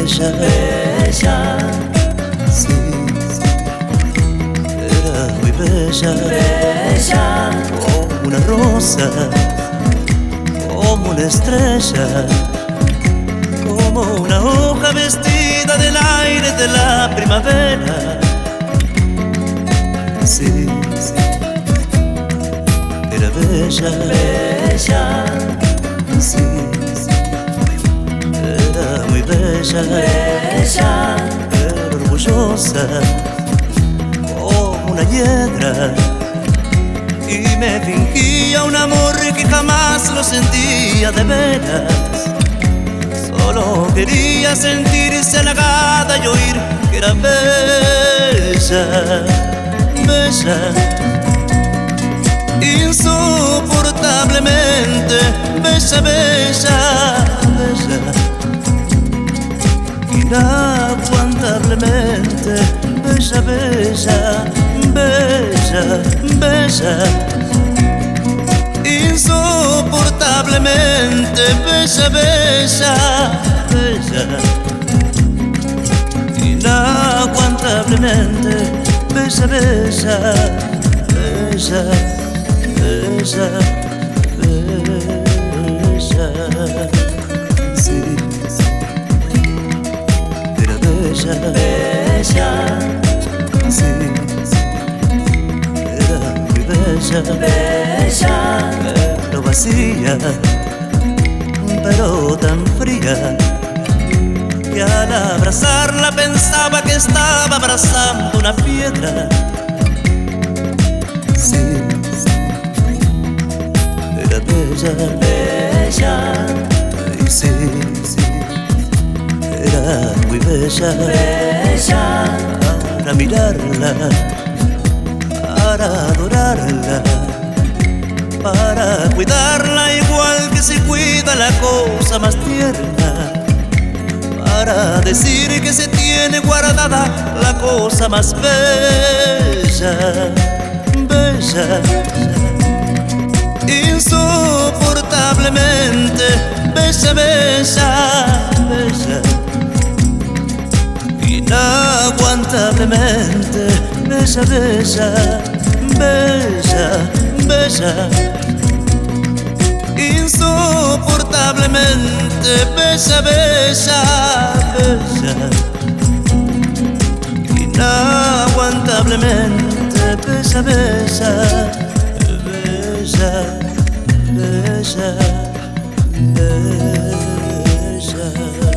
bella, bella, sí, era muy bella, bella, como una rosa, como una estrella, como una hoja vestida del aire de la primavera. Sí, sí, era bella, bella, sí, sí, era muy bella, bella, pero orgullosa como una hiedra, y me fingía un amor que jamás lo sentía de veras. Solo quería sentirse halagada y oír que era bella, bella, insoportablemente bella, bella, bella, inaguantablemente bella, bella, bella, bella, insoportablemente bella, bella, bella, inaguantablemente bella, bella, bella, bella, bella. Sí, sí, era bella, bella, sí, sí, era muy bella, bella, pero vacía, pero tan fría, que al abrazarla pensaba que estaba abrazando una piedra. Sí, sí, era bella, bella, y sí, sí, era muy bella, bella, para mirarla, para adorarla, para cuidarla igual que se cuida la cosa más tierna, para decir que se tiene guardada la cosa más bella, bella, insoportablemente bella, bella, bella, inaguantablemente bella, bella, bella, bella, insoportablemente bella, bella, bella, inaguantablemente bella, bella, bella, bella, bella.